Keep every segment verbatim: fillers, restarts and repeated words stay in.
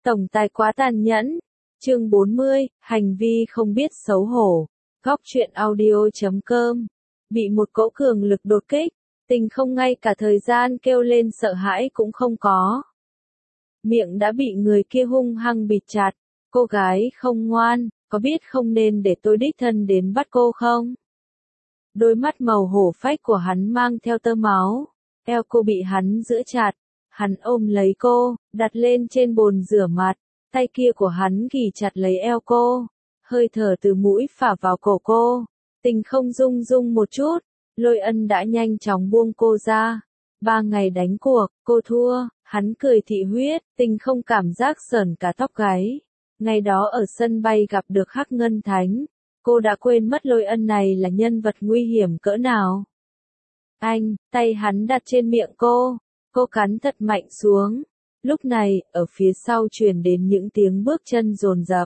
Tổng tài quá tàn nhẫn. Chương bốn mươi, hành vi không biết xấu hổ. Góc truyện audio chấm com. Bị một cỗ cường lực đột kích, Tình không ngay cả thời gian kêu lên sợ hãi cũng không có. Miệng đã bị người kia hung hăng bịt chặt. Cô gái không ngoan, có biết không nên để tôi đích thân đến bắt cô không? Đôi mắt màu hổ phách của hắn mang theo tơ máu. Eo cô bị hắn giữ chặt. Hắn ôm lấy cô, đặt lên trên bồn rửa mặt. Tay kia của hắn ghì chặt lấy eo cô. Hơi thở từ mũi phả vào cổ cô. Tình không rung rung một chút. Lôi Ân đã nhanh chóng buông cô ra. Ba ngày đánh cuộc, cô thua. Hắn cười thị huyết. Tình không cảm giác sởn cả tóc gáy. Ngày đó ở sân bay gặp được Hắc Ngân Thánh. Cô đã quên mất Lôi Ân này là nhân vật nguy hiểm cỡ nào. Anh, tay hắn đặt trên miệng cô. Cô cắn thật mạnh xuống. Lúc này, ở phía sau truyền đến những tiếng bước chân dồn dập.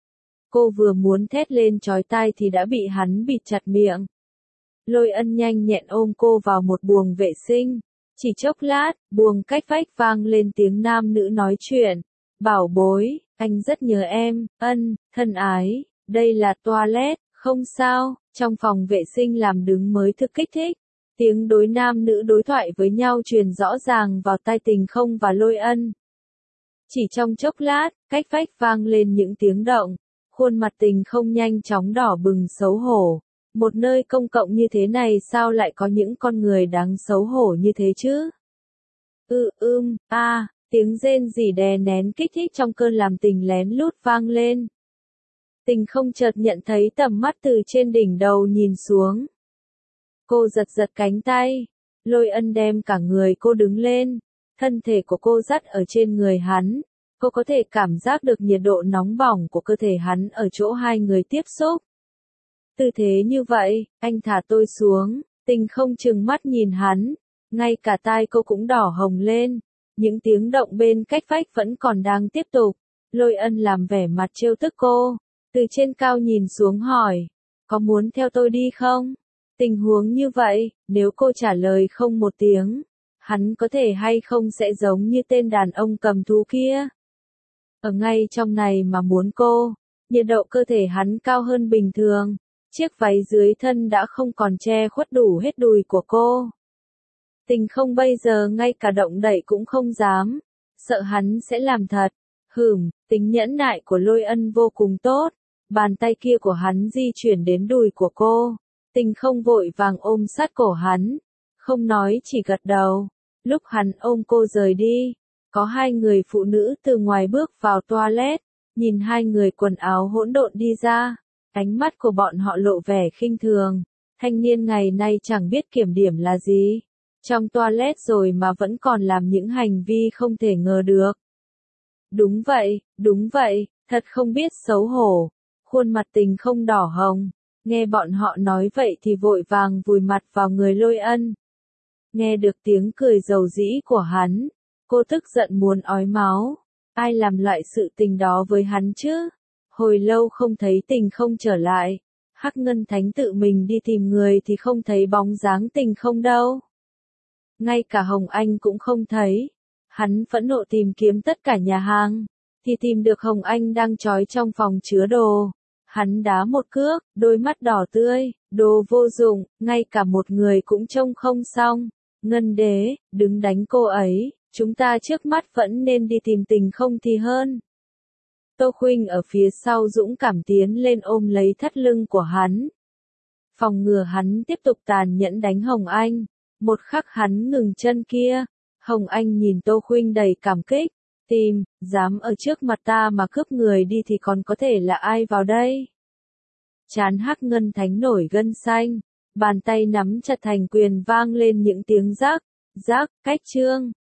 Cô vừa muốn thét lên chói tai thì đã bị hắn bịt chặt miệng. Lôi Ân nhanh nhẹn ôm cô vào một buồng vệ sinh. Chỉ chốc lát, buồng cách vách vang lên tiếng nam nữ nói chuyện. Bảo bối, anh rất nhớ em, Ân, thân ái, đây là toilet, không sao, trong phòng vệ sinh làm đứng mới thực kích thích. Tiếng đối nam nữ đối thoại với nhau truyền rõ ràng vào tai Tình không và Lôi Ân. Chỉ trong chốc lát, cách vách vang lên những tiếng động. Khuôn mặt Tình không nhanh chóng đỏ bừng xấu hổ. Một nơi công cộng như thế này sao lại có những con người đáng xấu hổ như thế chứ? Ừ ưm, a, à, tiếng rên rỉ đè nén kích thích trong cơn làm Tình lén lút vang lên. Tình không chợt nhận thấy tầm mắt từ trên đỉnh đầu nhìn xuống. Cô giật giật cánh tay. Lôi Ân đem cả người cô đứng lên. Thân thể của cô dắt ở trên người hắn. Cô có thể cảm giác được nhiệt độ nóng bỏng của cơ thể hắn ở chỗ hai người tiếp xúc. Tư thế như vậy, anh thả tôi xuống. Tình không chừng mắt nhìn hắn. Ngay cả tai cô cũng đỏ hồng lên. Những tiếng động bên cách vách vẫn còn đang tiếp tục. Lôi Ân làm vẻ mặt trêu tức cô. Từ trên cao nhìn xuống hỏi. Có muốn theo tôi đi không? Tình huống như vậy, nếu cô trả lời không một tiếng, hắn có thể hay không sẽ giống như tên đàn ông cầm thú kia. Ở ngay trong này mà muốn cô, nhiệt độ cơ thể hắn cao hơn bình thường, chiếc váy dưới thân đã không còn che khuất đủ hết đùi của cô. Tình không bây giờ ngay cả động đậy cũng không dám, sợ hắn sẽ làm thật. Hửm, tính nhẫn nại của Lôi Ân vô cùng tốt, bàn tay kia của hắn di chuyển đến đùi của cô. Tình không vội vàng ôm sát cổ hắn, không nói chỉ gật đầu. Lúc hắn ôm cô rời đi, có hai người phụ nữ từ ngoài bước vào toilet, nhìn hai người quần áo hỗn độn đi ra, ánh mắt của bọn họ lộ vẻ khinh thường. Thanh niên ngày nay chẳng biết kiểm điểm là gì, trong toilet rồi mà vẫn còn làm những hành vi không thể ngờ được. Đúng vậy, đúng vậy, thật không biết xấu hổ. Khuôn mặt Tình không đỏ hồng. Nghe bọn họ nói vậy thì vội vàng vùi mặt vào người Lôi Ân. Nghe được tiếng cười dầu dĩ của hắn, cô tức giận muốn ói máu. Ai làm loại sự tình đó với hắn chứ? Hồi lâu không thấy Tình không trở lại. Hắc Ngân Thánh tự mình đi tìm người thì không thấy bóng dáng Tình không đâu. Ngay cả Hồng Anh cũng không thấy. Hắn phẫn nộ tìm kiếm tất cả nhà hàng, thì tìm được Hồng Anh đang trói trong phòng chứa đồ. Hắn đá một cước, đôi mắt đỏ tươi, đồ vô dụng, ngay cả một người cũng trông không xong. Ngân Đế, đừng đánh cô ấy, chúng ta trước mắt vẫn nên đi tìm Tình không thì hơn. Tô Khuynh ở phía sau dũng cảm tiến lên ôm lấy thắt lưng của hắn. Phòng ngừa hắn tiếp tục tàn nhẫn đánh Hồng Anh. Một khắc hắn ngừng chân kia, Hồng Anh nhìn Tô Khuynh đầy cảm kích. Tìm, dám ở trước mặt ta mà cướp người đi thì còn có thể là ai vào đây? Trán Hắc Ngân Thánh nổi gân xanh, bàn tay nắm chặt thành quyền vang lên những tiếng rắc, rắc, cách chương.